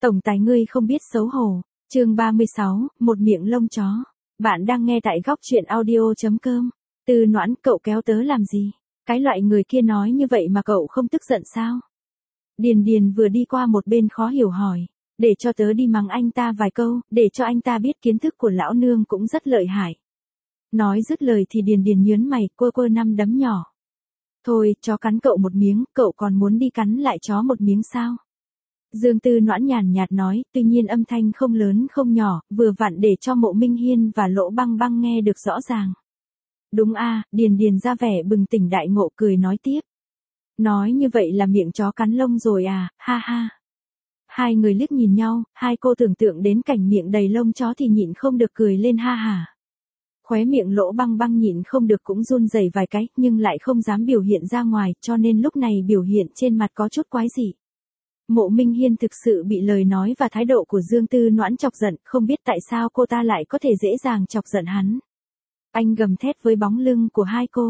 Tổng tài ngươi không biết xấu hổ. Chương 36, một miệng lông chó. Bạn đang nghe tại góc truyện audio.com. Tư Noãn, cậu kéo tớ làm gì? Cái loại người kia nói như vậy mà cậu không tức giận sao? Điền Điền vừa đi qua một bên khó hiểu hỏi. Để cho tớ đi mắng anh ta vài câu, để cho anh ta biết kiến thức của lão nương cũng rất lợi hại. Nói dứt lời thì Điền Điền nhớn mày, quơ quơ năm đấm nhỏ. Thôi, chó cắn cậu một miếng, cậu còn muốn đi cắn lại chó một miếng sao? Dương Tư Noãn nhàn nhạt nói, tuy nhiên âm thanh không lớn không nhỏ, vừa vặn để cho Mộ Minh Hiên và Lỗ Băng Băng nghe được rõ ràng. Đúng a, Điền Điền ra vẻ bừng tỉnh đại ngộ cười nói tiếp. Nói như vậy là miệng chó cắn lông rồi à, ha ha. Hai người liếc nhìn nhau, hai cô tưởng tượng đến cảnh miệng đầy lông chó thì nhịn không được cười lên ha hả. Khóe miệng Lỗ Băng Băng nhịn không được cũng run rẩy vài cái, nhưng lại không dám biểu hiện ra ngoài, cho nên lúc này biểu hiện trên mặt có chút quái dị. Mộ Minh Hiên thực sự bị lời nói và thái độ của Dương Tư Noãn chọc giận, không biết tại sao cô ta lại có thể dễ dàng chọc giận hắn. Anh gầm thét với bóng lưng của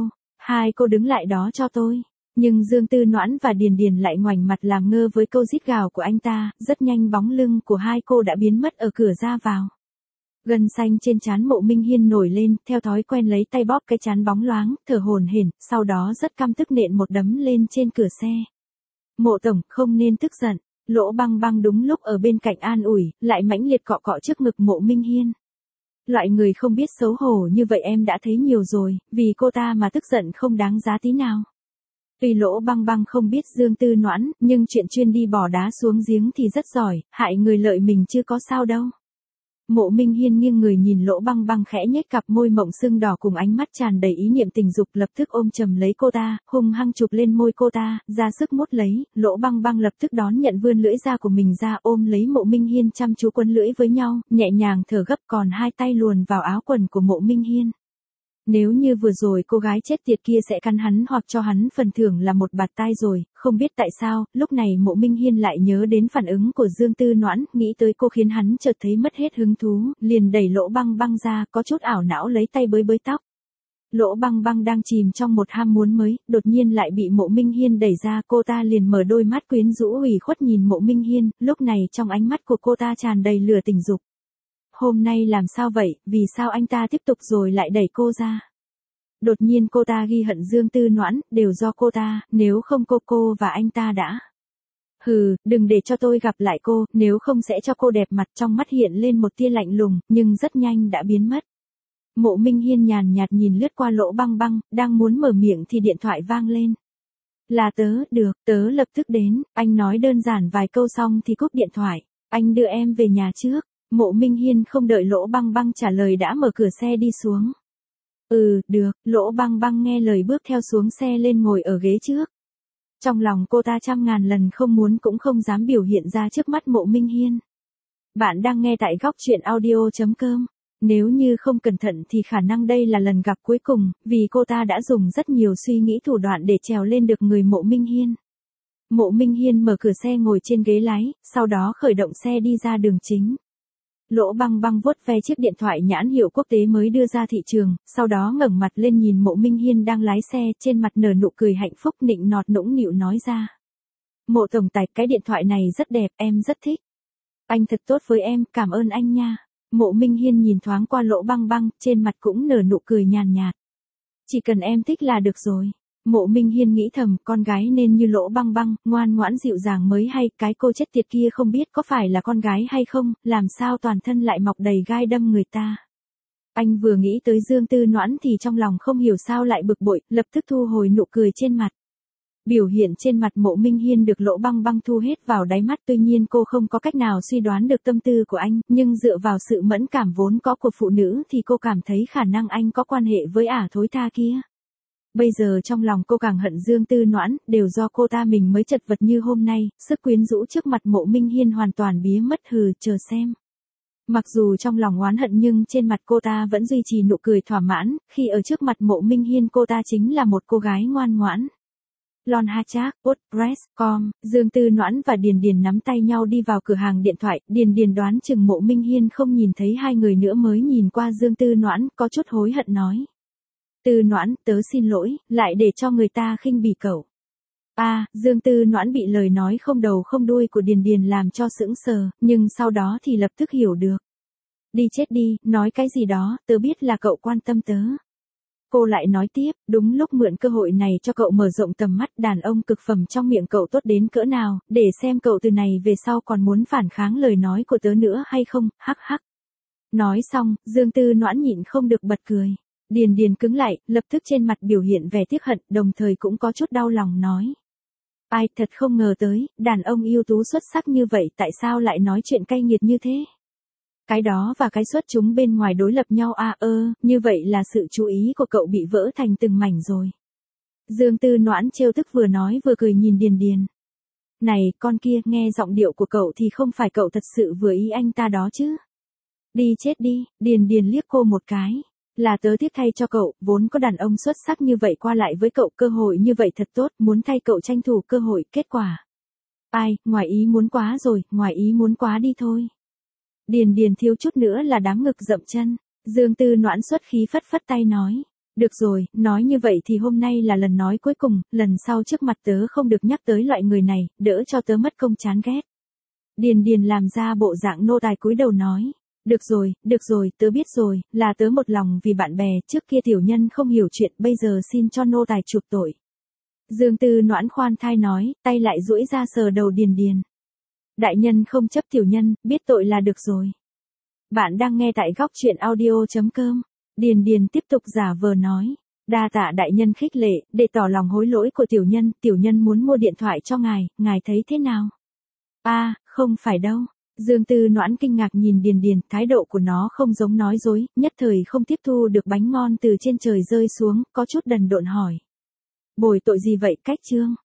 hai cô đứng lại đó cho tôi. Nhưng Dương Tư Noãn và Điền Điền lại ngoảnh mặt làm ngơ với câu rít gào của anh ta, rất nhanh bóng lưng của hai cô đã biến mất ở cửa ra vào. Gân xanh trên trán Mộ Minh Hiên nổi lên, theo thói quen lấy tay bóp cái trán bóng loáng, thở hổn hển, sau đó rất căm tức nện một đấm lên trên cửa xe. Mộ tổng, không nên tức giận. Lỗ Băng Băng đúng lúc ở bên cạnh an ủi, lại mãnh liệt cọ cọ trước ngực Mộ Minh Hiên. Loại người không biết xấu hổ như vậy em đã thấy nhiều rồi, vì cô ta mà tức giận không đáng giá tí nào. Tuy Lỗ Băng Băng không biết Dương Tư Noãn, nhưng chuyện chuyên đi bỏ đá xuống giếng thì rất giỏi, hại người lợi mình chưa có sao đâu. Mộ Minh Hiên nghiêng người nhìn Lỗ Băng Băng khẽ nhếch cặp môi mộng sưng đỏ cùng ánh mắt tràn đầy ý niệm tình dục, lập tức ôm chầm lấy cô ta, hung hăng chụp lên môi cô ta, ra sức mút lấy. Lỗ Băng Băng lập tức đón nhận vươn lưỡi da của mình ra ôm lấy Mộ Minh Hiên chăm chú quấn lưỡi với nhau, nhẹ nhàng thở gấp, còn hai tay luồn vào áo quần của Mộ Minh Hiên. Nếu như vừa rồi cô gái chết tiệt kia sẽ cắn hắn hoặc cho hắn phần thưởng là một bạt tai rồi, không biết tại sao, lúc này Mộ Minh Hiên lại nhớ đến phản ứng của Dương Tư Noãn, nghĩ tới cô khiến hắn chợt thấy mất hết hứng thú, liền đẩy Lỗ Băng Băng ra, có chút ảo não lấy tay bới bới tóc. Lỗ Băng Băng đang chìm trong một ham muốn mới, đột nhiên lại bị Mộ Minh Hiên đẩy ra, cô ta liền mở đôi mắt quyến rũ ủy khuất nhìn Mộ Minh Hiên, lúc này trong ánh mắt của cô ta tràn đầy lửa tình dục. Hôm nay làm sao vậy, vì sao anh ta tiếp tục rồi lại đẩy cô ra? Đột nhiên cô ta ghi hận Dương Tư Noãn, đều do cô ta, nếu không cô và anh ta đã. Hừ, đừng để cho tôi gặp lại cô, nếu không sẽ cho cô đẹp mặt. Trong mắt hiện lên một tia lạnh lùng, nhưng rất nhanh đã biến mất. Mộ Minh Hiên nhàn nhạt nhìn lướt qua Lỗ Băng Băng, đang muốn mở miệng thì điện thoại vang lên. Là tớ, được, tớ lập tức đến. Anh nói đơn giản vài câu xong thì cúp điện thoại. Anh đưa em về nhà trước. Mộ Minh Hiên không đợi Lỗ Băng Băng trả lời đã mở cửa xe đi xuống. Được, Lỗ Băng Băng nghe lời bước theo xuống xe lên ngồi ở ghế trước. Trong lòng cô ta trăm ngàn lần không muốn cũng không dám biểu hiện ra trước mắt Mộ Minh Hiên. Bạn đang nghe tại góc truyện audio.com. Nếu như không cẩn thận thì khả năng đây là lần gặp cuối cùng, vì cô ta đã dùng rất nhiều suy nghĩ thủ đoạn để trèo lên được người Mộ Minh Hiên. Mộ Minh Hiên mở cửa xe ngồi trên ghế lái, sau đó khởi động xe đi ra đường chính. Lỗ Băng Băng vuốt ve chiếc điện thoại nhãn hiệu quốc tế mới đưa ra thị trường, sau đó ngẩng mặt lên nhìn Mộ Minh Hiên đang lái xe, trên mặt nở nụ cười hạnh phúc nịnh nọt nũng nịu nói ra. Mộ tổng tài, cái điện thoại này rất đẹp, em rất thích. Anh thật tốt với em, cảm ơn anh nha. Mộ Minh Hiên nhìn thoáng qua Lỗ Băng Băng, trên mặt cũng nở nụ cười nhàn nhạt. Chỉ cần em thích là được rồi. Mộ Minh Hiên nghĩ thầm, con gái nên như Lỗ Băng Băng, ngoan ngoãn dịu dàng mới hay, cái cô chết tiệt kia không biết có phải là con gái hay không, làm sao toàn thân lại mọc đầy gai đâm người ta. Anh vừa nghĩ tới Dương Tư Noãn thì trong lòng không hiểu sao lại bực bội, lập tức thu hồi nụ cười trên mặt. Biểu hiện trên mặt Mộ Minh Hiên được Lỗ Băng Băng thu hết vào đáy mắt, tuy nhiên cô không có cách nào suy đoán được tâm tư của anh, nhưng dựa vào sự mẫn cảm vốn có của phụ nữ thì cô cảm thấy khả năng anh có quan hệ với ả thối tha kia. Bây giờ trong lòng cô càng hận Dương Tư Noãn, đều do cô ta mình mới chật vật như hôm nay, sức quyến rũ trước mặt Mộ Minh Hiên hoàn toàn bía mất. Chờ xem. Mặc dù trong lòng oán hận nhưng trên mặt cô ta vẫn duy trì nụ cười thỏa mãn, khi ở trước mặt Mộ Minh Hiên cô ta chính là một cô gái ngoan ngoãn. Lon Hachak, Postpress.com, Dương Tư Noãn và Điền Điền nắm tay nhau đi vào cửa hàng điện thoại, Điền Điền đoán chừng Mộ Minh Hiên không nhìn thấy hai người nữa mới nhìn qua Dương Tư Noãn, có chút hối hận nói. Tư Noãn, tớ xin lỗi, lại để cho người ta khinh bỉ cậu. Dương Tư Noãn bị lời nói không đầu không đuôi của Điền Điền làm cho sững sờ, nhưng sau đó thì lập tức hiểu được. Đi chết đi, nói cái gì đó, tớ biết là cậu quan tâm tớ. Cô lại nói tiếp, đúng lúc mượn cơ hội này cho cậu mở rộng tầm mắt, đàn ông cực phẩm trong miệng cậu tốt đến cỡ nào, để xem cậu từ này về sau còn muốn phản kháng lời nói của tớ nữa hay không, hắc hắc. Nói xong, Dương Tư Noãn nhịn không được bật cười. Điền Điền cứng lại, lập tức trên mặt biểu hiện vẻ tiếc hận, đồng thời cũng có chút đau lòng nói. Ai, thật không ngờ tới, đàn ông ưu tú xuất sắc như vậy tại sao lại nói chuyện cay nghiệt như thế? Cái đó và cái xuất chúng bên ngoài đối lập nhau như vậy là sự chú ý của cậu bị vỡ thành từng mảnh rồi. Dương Tư Noãn trêu tức vừa nói vừa cười nhìn Điền Điền. Này, con kia, nghe giọng điệu của cậu thì không phải cậu thật sự vừa ý anh ta đó chứ? Đi chết đi, Điền Điền liếc cô một cái. Là tớ tiếc thay cho cậu, vốn có đàn ông xuất sắc như vậy qua lại với cậu, cơ hội như vậy thật tốt, muốn thay cậu tranh thủ cơ hội, kết quả. Ngoài ý muốn quá rồi, ngoài ý muốn quá đi thôi. Điền Điền thiếu chút nữa là đám ngực dậm chân. Dương Tư Noãn xuất khí phất phất tay nói. Được rồi, nói như vậy thì hôm nay là lần nói cuối cùng, lần sau trước mặt tớ không được nhắc tới loại người này, đỡ cho tớ mất công chán ghét. Điền Điền làm ra bộ dạng nô tài cúi đầu nói. Được rồi, tớ biết rồi, là tớ một lòng vì bạn bè, trước kia tiểu nhân không hiểu chuyện, bây giờ xin cho nô tài chuộc tội. Dương Tư Noãn khoan thai nói, tay lại duỗi ra sờ đầu Điền Điền. Đại nhân không chấp tiểu nhân, biết tội là được rồi. Bạn đang nghe tại góc truyện audio.com. Điền Điền tiếp tục giả vờ nói. Đa tạ đại nhân khích lệ, để tỏ lòng hối lỗi của tiểu nhân muốn mua điện thoại cho ngài thấy thế nào? Không phải đâu. Dương Tư Noãn kinh ngạc nhìn Điền Điền, thái độ của nó không giống nói dối, nhất thời không tiếp thu được bánh ngon từ trên trời rơi xuống, có chút đần độn hỏi. Bồi tội gì vậy cách trương?